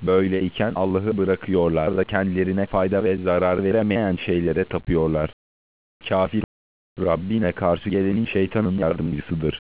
Böyleyken Allah'ı bırakıyorlar da kendilerine fayda ve zarar veremeyen şeylere tapıyorlar. Kafir, Rabbine karşı gelenin şeytanın yardımcısıdır.